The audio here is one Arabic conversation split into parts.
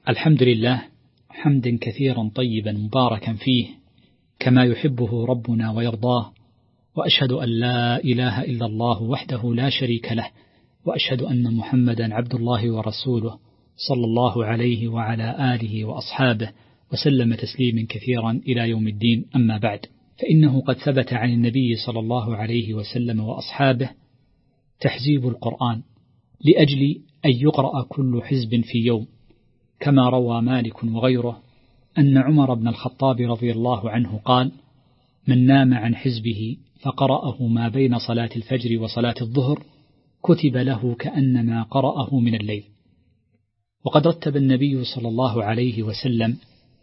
الحمد لله حمدا كثيرا طيبا مباركا فيه كما يحبه ربنا ويرضاه، وأشهد أن لا إله إلا الله وحده لا شريك له، وأشهد أن محمدا عبد الله ورسوله صلى الله عليه وعلى آله وأصحابه وسلم تسليما كثيرا إلى يوم الدين. أما بعد، فإنه قد ثبت عن النبي صلى الله عليه وسلم وأصحابه تحزيب القرآن لأجل أن يقرأ كل حزب في يوم، كما روى مالك وغيره أن عمر بن الخطاب رضي الله عنه قال: من نام عن حزبه فقرأه ما بين صلاة الفجر وصلاة الظهر كتب له كأنما قرأه من الليل. وقد رتب النبي صلى الله عليه وسلم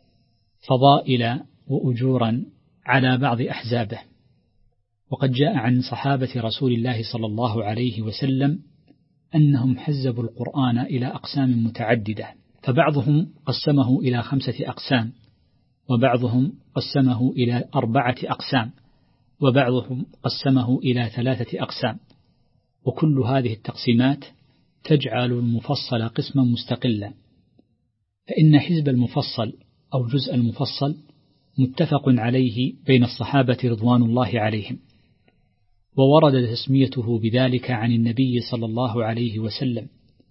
فضائل وأجورا على بعض أحزابه، وقد جاء عن صحابة رسول الله صلى الله عليه وسلم أنهم حزبوا القرآن إلى أقسام متعددة، فبعضهم قسمه إلى 5 أقسام، وبعضهم قسمه إلى 4 أقسام، وبعضهم قسمه إلى 3 أقسام. وكل هذه التقسيمات تجعل المفصل قسما مستقلا، فإن حزب المفصل أو جزء المفصل متفق عليه بين الصحابة رضوان الله عليهم، وورد تسميته بذلك عن النبي صلى الله عليه وسلم،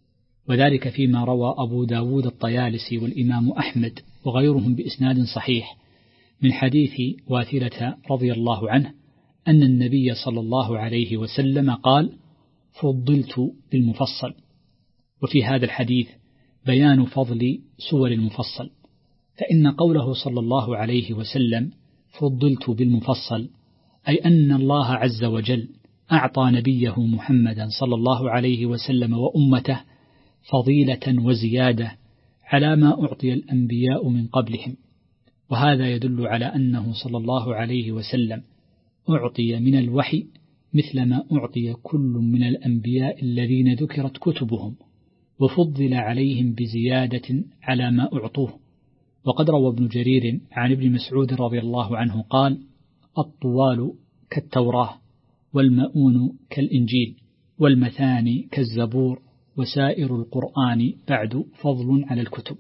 وذلك فيما روى أبو داود الطيالسي والإمام أحمد وغيرهم بإسناد صحيح من حديث واثلة رضي الله عنه أن النبي صلى الله عليه وسلم قال: فضلت بالمفصل. وفي هذا الحديث بيان فضل سور المفصل، فإن قوله صلى الله عليه وسلم فضلت بالمفصل أي أن الله عز وجل أعطى نبيه محمدا صلى الله عليه وسلم وأمته فضيلة وزيادة على ما أعطي الأنبياء من قبلهم، وهذا يدل على أنه صلى الله عليه وسلم أعطي من الوحي مثل ما أعطي كل من الأنبياء الذين ذكرت كتبهم، وفضل عليهم بزيادة على ما أعطوه. وقد روى ابن جرير عن ابن مسعود رضي الله عنه قال: الطوال كالتوراة، والمؤون كالإنجيل، والمثاني كالزبور، وسائر القرآن بعد فضل على الكتب.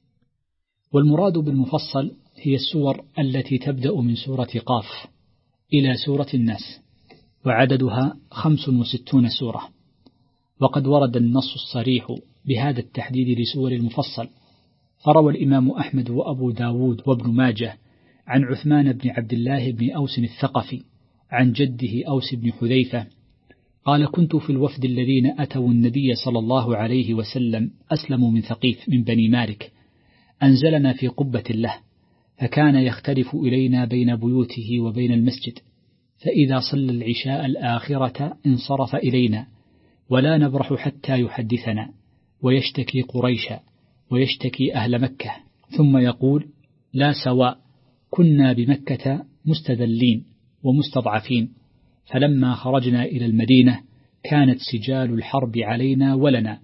والمراد بالمفصل هي السور التي تبدأ من سورة قاف إلى سورة الناس، وعددها 65 سورة. وقد ورد النص الصريح بهذا التحديد لسور المفصل، فروى الإمام أحمد وأبو داود وابن ماجه عن عثمان بن عبد الله بن أوس الثقفي عن جده أوس بن حذيفة قال: كنت في الوفد الذين أتوا النبي صلى الله عليه وسلم أسلموا من ثقيف من بني مالك، أنزلنا في قبة له، فكان يختلف إلينا بين بيوته وبين المسجد، فإذا صلى العشاء الآخرة انصرف إلينا، ولا نبرح حتى يحدثنا ويشتكي قريشا ويشتكي أهل مكة، ثم يقول: لا سواء، كنا بمكة مستذلين ومستضعفين، فلما خرجنا إلى المدينة كانت سجال الحرب علينا ولنا،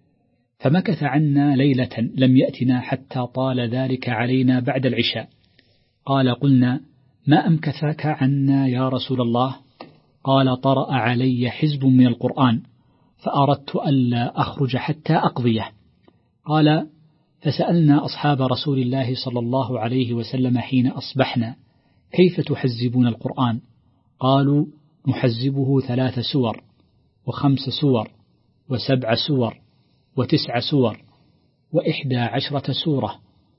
فمكث عنا ليلة لم يأتنا حتى طال ذلك علينا بعد العشاء. قال: قلنا: ما أمكثك عنا يا رسول الله؟ قال: طرأ علي حزب من القرآن فأردت ألا أخرج حتى أقضيه. قال: فسألنا أصحاب رسول الله صلى الله عليه وسلم حين أصبحنا: كيف تحزبون القرآن؟ قالوا: نحزبه 3 سور و5 سور و7 سور و9 سور و11 سورة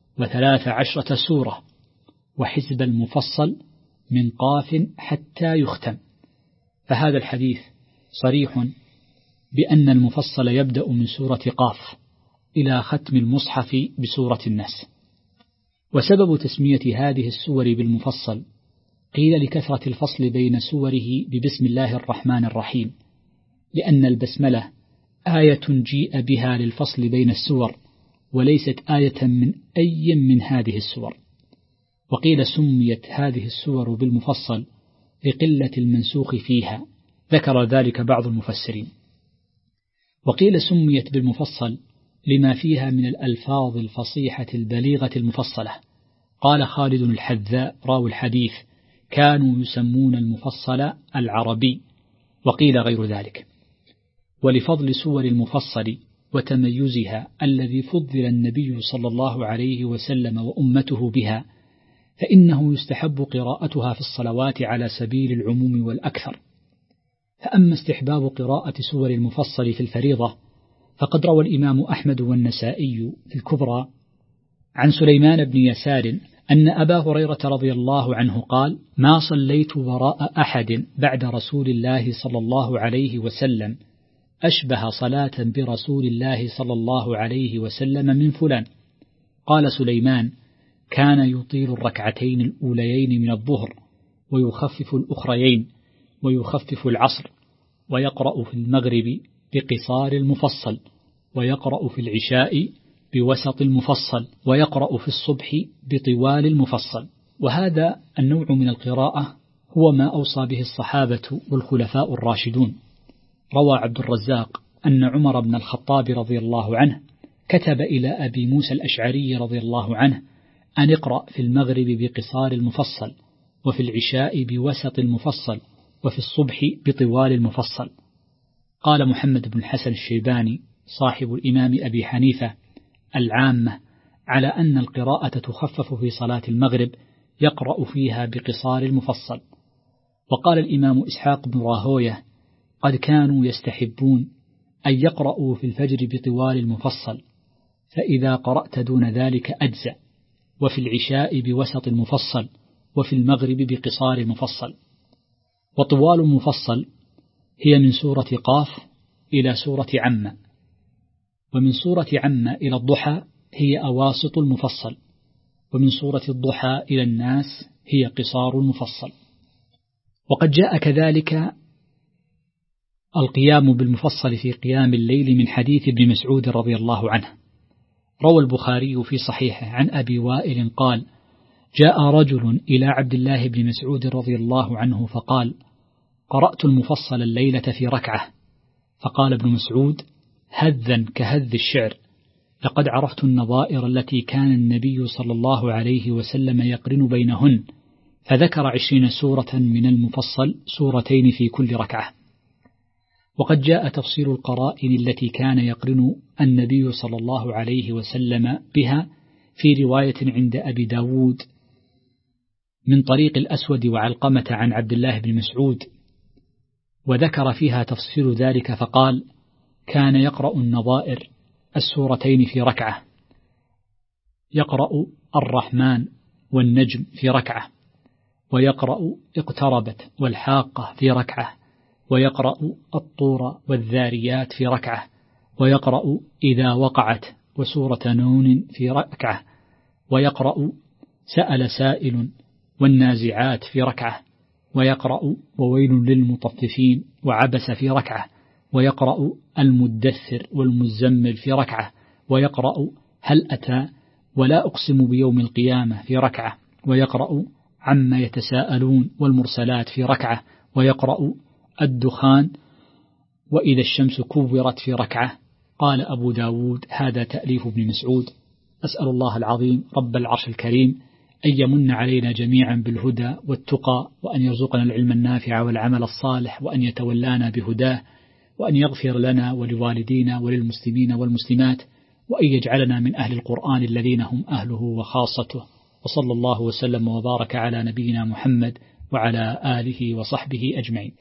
و13 سورة، وحزب المفصل من قاف حتى يختم. فهذا الحديث صريح بأن المفصل يبدأ من سورة قاف إلى ختم المصحف بسورة الناس. وسبب تسمية هذه السور بالمفصل قيل لكثرة الفصل بين سوره ببسم الله الرحمن الرحيم، لأن البسملة آية جيء بها للفصل بين السور، وليست آية من أي من هذه السور. وقيل سميت هذه السور بالمفصل لقلة المنسوخ فيها، ذكر ذلك بعض المفسرين. وقيل سميت بالمفصل لما فيها من الألفاظ الفصيحة البليغة المفصلة. قال خالد الحذاء راوي الحديث: كانوا يسمون المفصل العربي، وقيل غير ذلك. ولفضل سور المفصل وتميزها الذي فضل النبي صلى الله عليه وسلم وأمته بها، فإنه يستحب قراءتها في الصلوات على سبيل العموم والأكثر. فأما استحباب قراءة سور المفصل في الفريضة فقد روى الإمام أحمد والنسائي في الكبرى عن سليمان بن يسار أن أبا هريرة رضي الله عنه قال: ما صليت وراء أحد بعد رسول الله صلى الله عليه وسلم أشبه صلاة برسول الله صلى الله عليه وسلم من فلان. قال سليمان: كان يطيل الركعتين الأوليين من الظهر ويخفف الأخريين ويخفف العصر، ويقرأ في المغرب بقصار المفصل، ويقرأ في العشاء بوسط المفصل، ويقرأ في الصبح بطوال المفصل. وهذا النوع من القراءة هو ما أوصى به الصحابة والخلفاء الراشدون. روى عبد الرزاق أن عمر بن الخطاب رضي الله عنه كتب إلى أبي موسى الأشعري رضي الله عنه أن اقرأ في المغرب بقصار المفصل، وفي العشاء بوسط المفصل، وفي الصبح بطوال المفصل. قال محمد بن الحسن الشيباني صاحب الإمام أبي حنيفة: العامة على أن القراءة تخفف في صلاة المغرب يقرأ فيها بقصار المفصل. وقال الإمام إسحاق بن راهويه: قد كانوا يستحبون أن يقرأوا في الفجر بطوال المفصل، فإذا قرأت دون ذلك أجزأ، وفي العشاء بوسط المفصل، وفي المغرب بقصار المفصل. وطوال المفصل هي من سورة قاف إلى سورة عم، ومن سورة عم إلى الضحى هي أواسط المفصل، ومن سورة الضحى إلى الناس هي قصار المفصل. وقد جاء كذلك القيام بالمفصل في قيام الليل من حديث ابن مسعود رضي الله عنه. روى البخاري في صحيحه عن أبي وائل قال: جاء رجل إلى عبد الله بن مسعود رضي الله عنه فقال: قرأت المفصل الليلة في ركعة. فقال ابن مسعود: هذا كهذ الشعر، لقد عرفت النظائر التي كان النبي صلى الله عليه وسلم يقرن بينهن، فذكر 20 سورة من المفصل، سورتين في كل ركعة. وقد جاء تفصيل القرائن التي كان يقرن النبي صلى الله عليه وسلم بها في رواية عند أبي داود من طريق الأسود وعلقمة عن عبد الله بن مسعود، وذكر فيها تفصيل ذلك فقال: كان يقرأ النظائر السورتين في ركعة، يقرأ الرحمن والنجم في ركعة، ويقرأ اقتربت والحاقة في ركعة، ويقرأ الطور والذاريات في ركعة، ويقرأ إذا وقعت وسورة نون في ركعة، ويقرأ سأل سائل والنازعات في ركعة، ويقرأ وويل للمطففين وعبس في ركعة، ويقرأ المدثر والمزمل في ركعة، ويقرأ هل أتى ولا أقسم بيوم القيامة في ركعة، ويقرأ عما يتساءلون والمرسلات في ركعة، ويقرأ الدخان وإذا الشمس كورت في ركعة. قال أبو داود: هذا تأليف ابن مسعود. أسأل الله العظيم رب العرش الكريم أن يمن علينا جميعا بالهدى والتقى، وأن يرزقنا العلم النافع والعمل الصالح، وأن يتولانا بهداه، وأن يغفر لنا ولوالدينا وللمسلمين والمسلمات، وأن يجعلنا من أهل القرآن الذين هم أهله وخاصته. وصلى الله وسلم وبارك على نبينا محمد وعلى آله وصحبه أجمعين.